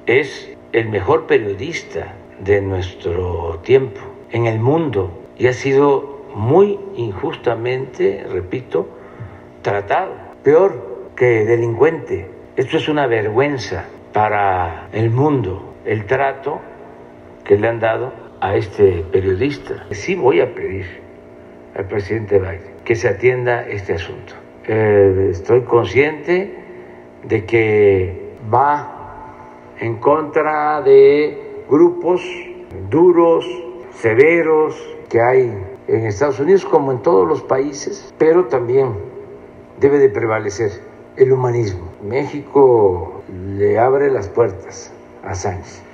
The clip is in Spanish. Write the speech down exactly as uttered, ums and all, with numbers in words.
es el mejor periodista de nuestro tiempo en el mundo y ha sido muy injustamente, repito, tratado, peor que delincuente. Esto es una vergüenza para el mundo, el trato que le han dado a este periodista. Sí voy a pedir al presidente Biden que se atienda este asunto. Eh, estoy consciente de que va en contra de grupos duros, severos que hay en Estados Unidos como en todos los países, pero también debe de prevalecer el humanismo. México le abre las puertas a Sánchez.